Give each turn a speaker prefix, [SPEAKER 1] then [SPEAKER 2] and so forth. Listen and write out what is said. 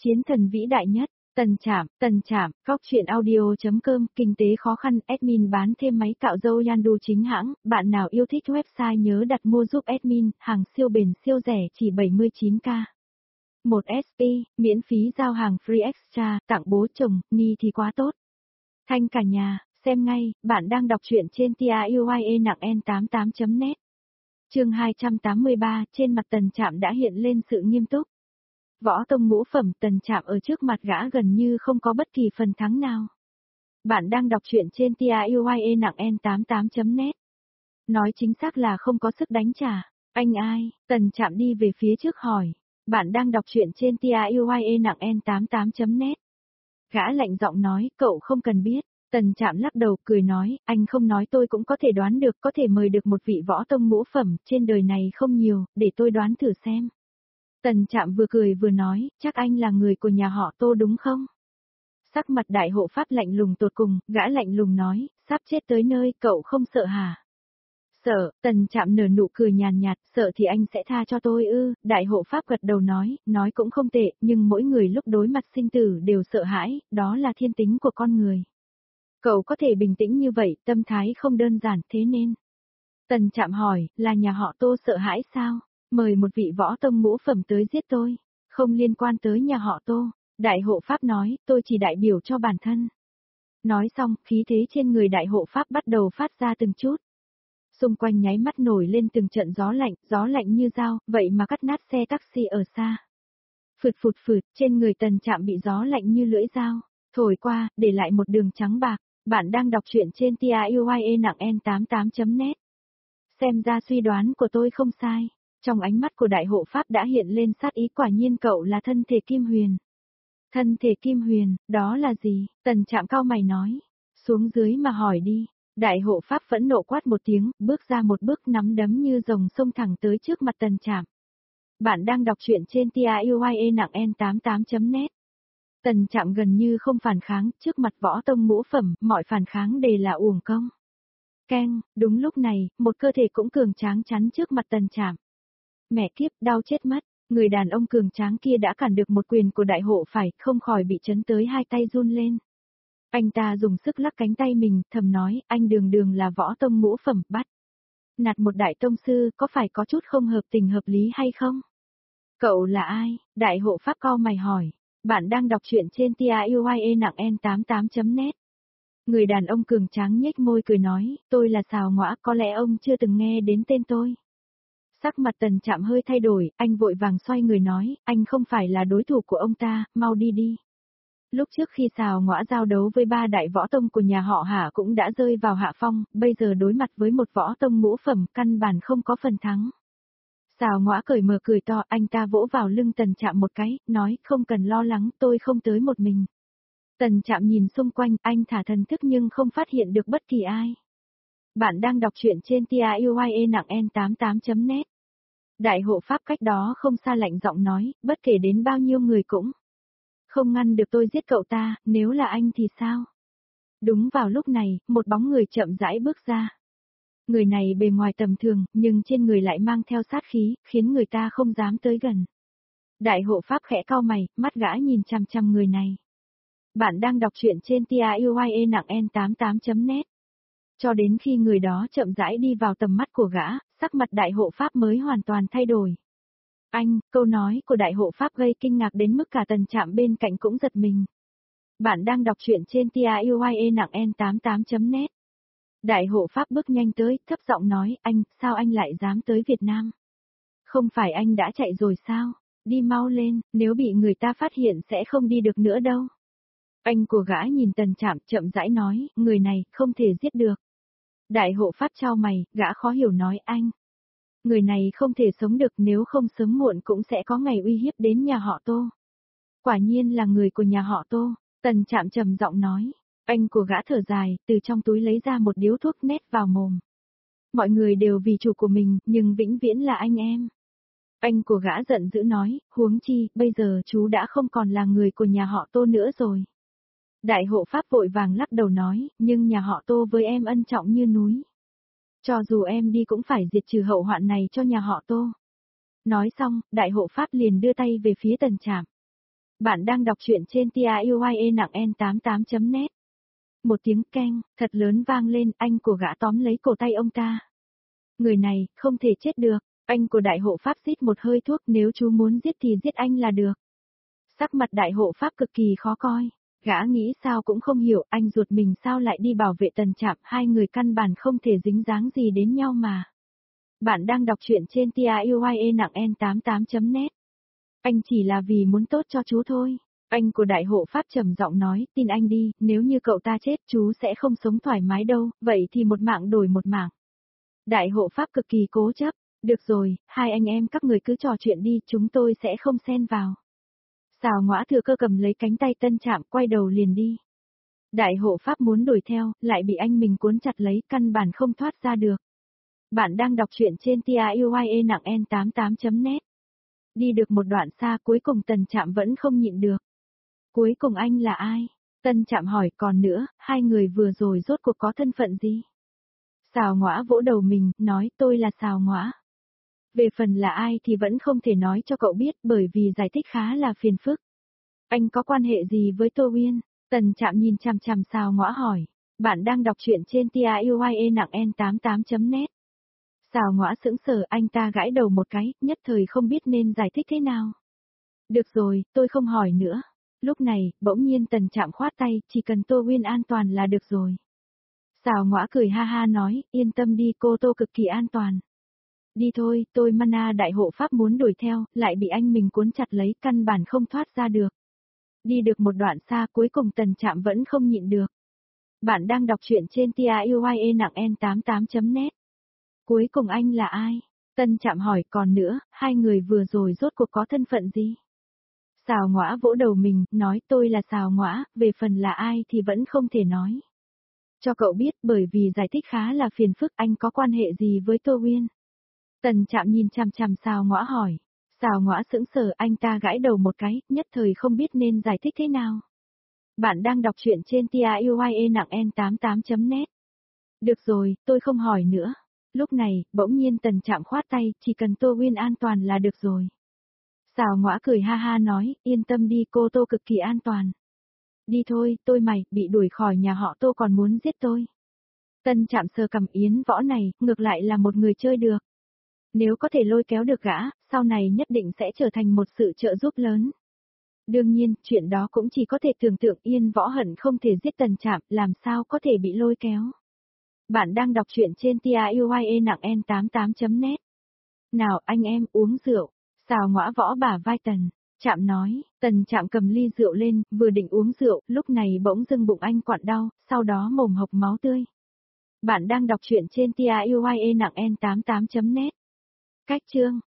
[SPEAKER 1] Chiến thần vĩ đại nhất, Tần Trạm, Góc truyện audio.com, kinh tế khó khăn, admin bán thêm máy cạo râu Yandu chính hãng, bạn nào yêu thích website nhớ đặt mua giúp admin, hàng siêu bền siêu rẻ chỉ 79k. 1SP, miễn phí giao hàng free extra, tặng bố chồng, ni thì quá tốt. Thanh cả nhà, xem ngay, bạn đang đọc truyện trên TIUYE nặng N88.net. Chương 283, trên mặt Tần Trạm đã hiện lên sự nghiêm túc. Võ tông ngũ phẩm, Tần Trạm ở trước mặt gã gần như không có bất kỳ phần thắng nào. Bạn đang đọc truyện trên TIUYE nặng N88.net. Nói chính xác là không có sức đánh trả. Anh ai? Tần Trạm đi về phía trước hỏi. Bạn đang đọc truyện trên TIUYE nặng N88.net. Gã lạnh giọng nói, cậu không cần biết. Tần Trạm lắc đầu cười nói, anh không nói tôi cũng có thể đoán được, có thể mời được một vị võ tông ngũ phẩm, trên đời này không nhiều, để tôi đoán thử xem. Tần Trạm vừa cười vừa nói, chắc anh là người của nhà họ Tô đúng không? Sắc mặt đại hộ pháp lạnh lùng tột cùng, gã lạnh lùng nói, sắp chết tới nơi, cậu không sợ hả? Sợ, Tần Trạm nở nụ cười nhàn nhạt, sợ thì anh sẽ tha cho tôi ư, đại hộ pháp gật đầu nói cũng không tệ, nhưng mỗi người lúc đối mặt sinh tử đều sợ hãi, đó là thiên tính của con người. Cậu có thể bình tĩnh như vậy, tâm thái không đơn giản thế nên. Tần Trạm hỏi, là nhà họ Tô sợ hãi sao? Mời một vị võ tông ngũ phẩm tới giết tôi, không liên quan tới nhà họ Tô. Đại hộ pháp nói, tôi chỉ đại biểu cho bản thân. Nói xong, khí thế trên người đại hộ pháp bắt đầu phát ra từng chút. Xung quanh nháy mắt nổi lên từng trận gió lạnh như dao, vậy mà cắt nát xe taxi ở xa. Phượt phụt phượt, trên người Tần Trạm bị gió lạnh như lưỡi dao, thổi qua, để lại một đường trắng bạc. Bạn đang đọc truyện trên TIUYE nặng N88.net. Xem ra suy đoán của tôi không sai. Trong ánh mắt của đại hộ pháp đã hiện lên sát ý, quả nhiên cậu là thân thể kim huyền. Thân thể kim huyền, đó là gì? Tần Trạm cau mày nói. Xuống dưới mà hỏi đi. Đại hộ pháp phẫn nộ quát một tiếng, bước ra một bước nắm đấm như rồng xông thẳng tới trước mặt Tần Trạm. Bạn đang đọc truyện trên TIUYE nặng N88.net. Tần Trạm gần như không phản kháng, trước mặt võ tông ngũ phẩm, mọi phản kháng đều là uổng công. Keng, đúng lúc này, một cơ thể cũng cường tráng chắn trước mặt Tần Trạm. Mẹ kiếp, đau chết mất, người đàn ông cường tráng kia đã cản được một quyền của đại hộ phải, không khỏi bị chấn tới hai tay run lên. Anh ta dùng sức lắc cánh tay mình, thầm nói, anh đường là võ tông ngũ phẩm, bắt nạt một đại tông sư, có phải có chút không hợp tình hợp lý hay không? Cậu là ai? Đại hộ pháp cau mày hỏi. Bạn đang đọc truyện trên TIUYE nặng N88.net. Người đàn ông cường tráng nhếch môi cười nói, tôi là Sào Ngõa, có lẽ ông chưa từng nghe đến tên tôi. Sắc mặt Tần Trạm hơi thay đổi, anh vội vàng xoay người nói, anh không phải là đối thủ của ông ta, mau đi đi. Lúc trước khi Sào Ngõa giao đấu với ba đại võ tông của nhà họ Hạ cũng đã rơi vào hạ phong, bây giờ đối mặt với một võ tông ngũ phẩm, căn bản không có phần thắng. Sào Ngõa cởi mở cười to, anh ta vỗ vào lưng Tần Trạm một cái, nói, không cần lo lắng, tôi không tới một mình. Tần Trạm nhìn xung quanh, anh thả thần thức nhưng không phát hiện được bất kỳ ai. Bạn đang đọc truyện trên TIUYE nặng N88.net. Đại hộ pháp cách đó không xa lạnh giọng nói, bất kể đến bao nhiêu người cũng không ngăn được tôi giết cậu ta, nếu là anh thì sao? Đúng vào lúc này, một bóng người chậm rãi bước ra. Người này bề ngoài tầm thường, nhưng trên người lại mang theo sát khí, khiến người ta không dám tới gần. Đại hộ pháp khẽ cau mày, mắt gã nhìn chằm chằm người này. Bạn đang đọc truyện trên TIUYE nặng N88.net. Cho đến khi người đó chậm rãi đi vào tầm mắt của gã, sắc mặt đại hộ pháp mới hoàn toàn thay đổi. Anh, câu nói của đại hộ pháp gây kinh ngạc đến mức cả Tần Trạm bên cạnh cũng giật mình. Bạn đang đọc truyện trên TIUYE nặng N88.net. Đại hộ pháp bước nhanh tới, thấp giọng nói, anh, sao anh lại dám tới Việt Nam? Không phải anh đã chạy rồi sao? Đi mau lên, nếu bị người ta phát hiện sẽ không đi được nữa đâu. Anh của gã nhìn Tần Trạm chậm rãi nói, người này, không thể giết được. Đại hộ pháp chau mày, gã khó hiểu nói, anh. Người này không thể sống được, nếu không sớm muộn cũng sẽ có ngày uy hiếp đến nhà họ Tô. Quả nhiên là người của nhà họ Tô, Tần Trạm trầm giọng nói. Anh của gã thở dài, từ trong túi lấy ra một điếu thuốc nét vào mồm. Mọi người đều vì chủ của mình, nhưng vĩnh viễn là anh em. Anh của gã giận dữ nói, huống chi, bây giờ chú đã không còn là người của nhà họ Tô nữa rồi. Đại hộ pháp vội vàng lắc đầu nói, nhưng nhà họ Tô với em ân trọng như núi. Cho dù em đi cũng phải diệt trừ hậu hoạn này cho nhà họ Tô. Nói xong, đại hộ pháp liền đưa tay về phía Tần Trạm. Bạn đang đọc truyện trên TIUYE nặng N88.net. Một tiếng keng, thật lớn vang lên, anh của gã tóm lấy cổ tay ông ta. Người này, không thể chết được, anh của đại hộ pháp rít một hơi thuốc, nếu chú muốn giết thì giết anh là được. Sắc mặt đại hộ pháp cực kỳ khó coi, gã nghĩ sao cũng không hiểu, anh ruột mình sao lại đi bảo vệ Tần Trạm, hai người căn bản không thể dính dáng gì đến nhau mà. Bạn đang đọc truyện trên TIUYE nặng N88.net. Anh chỉ là vì muốn tốt cho chú thôi. Anh của đại hộ pháp trầm giọng nói, tin anh đi, nếu như cậu ta chết chú sẽ không sống thoải mái đâu, vậy thì một mạng đổi một mạng. Đại hộ pháp cực kỳ cố chấp, được rồi, hai anh em các người cứ trò chuyện đi, chúng tôi sẽ không xen vào. Sào Ngõa thừa cơ cầm lấy cánh tay Tân Trạm, quay đầu liền đi. Đại hộ pháp muốn đuổi theo, lại bị anh mình cuốn chặt lấy, căn bản không thoát ra được. Bạn đang đọc truyện trên TIUYE nặng N88.net. Đi được một đoạn xa, cuối cùng Tần Trạm vẫn không nhịn được. Cuối cùng anh là ai? Tân Trạm hỏi, còn nữa, hai người vừa rồi rốt cuộc có thân phận gì? Sào Ngõa vỗ đầu mình, nói tôi là Sào Ngõa. Về phần là ai thì vẫn không thể nói cho cậu biết, bởi vì giải thích khá là phiền phức. Anh có quan hệ gì với Tô Uyên? Tần Trạm nhìn chằm chằm Sào Ngõa hỏi. Bạn đang đọc truyện trên TIUYE nặng N88.net. Sào Ngõa sững sờ, anh ta gãi đầu một cái, nhất thời không biết nên giải thích thế nào. Được rồi, tôi không hỏi nữa. Lúc này, bỗng nhiên Tần Trạm khoát tay, chỉ cần Tô Uyên an toàn là được rồi. Sào Ngõa cười ha ha nói, yên tâm đi, cô Tô cực kỳ an toàn. Đi thôi, tôi Mana đại hộ pháp muốn đuổi theo, lại bị anh mình cuốn chặt lấy, căn bản không thoát ra được. Đi được một đoạn xa, cuối cùng Tần Trạm vẫn không nhịn được. Bạn đang đọc truyện trên TIUYE nặng N88.net. Cuối cùng anh là ai? Tân Trạm hỏi, còn nữa, hai người vừa rồi rốt cuộc có thân phận gì? Sào Ngõa vỗ đầu mình, nói tôi là Sào Ngõa, về phần là ai thì vẫn không thể nói. Cho cậu biết, bởi vì giải thích khá là phiền phức, anh có quan hệ gì với Tô Uyên? Tần Trạm nhìn chằm chằm Sào Ngõa hỏi. Sào Ngõa sững sờ, anh ta gãi đầu một cái, nhất thời không biết nên giải thích thế nào. Bạn đang đọc truyện trên TIUYE nặng N88.net. Được rồi, tôi không hỏi nữa. Lúc này, bỗng nhiên Tần Trạm khoát tay, chỉ cần Tô Uyên an toàn là được rồi. Sào Ngõa cười ha ha nói, yên tâm đi, cô Tô cực kỳ an toàn. Đi thôi, tôi mày, bị đuổi khỏi nhà họ Tô còn muốn giết tôi. Tân Trạm sờ cầm, Yến Võ này, ngược lại là một người chơi được. Nếu có thể lôi kéo được gã, sau này nhất định sẽ trở thành một sự trợ giúp lớn. Đương nhiên, chuyện đó cũng chỉ có thể tưởng tượng, Yên Võ hận không thể giết Tần Trạm, làm sao có thể bị lôi kéo. Bạn đang đọc truyện trên TIUYE nặng N88.net. Nào anh em, uống rượu. Sào Ngõa võ bả vai Tần Trạm nói. Tần Trạm cầm ly rượu lên, vừa định uống rượu, lúc này bỗng dưng bụng anh quặn đau, sau đó mồm hộc máu tươi. Bạn đang đọc truyện trên TIUYE nặng N88.net. Cách chương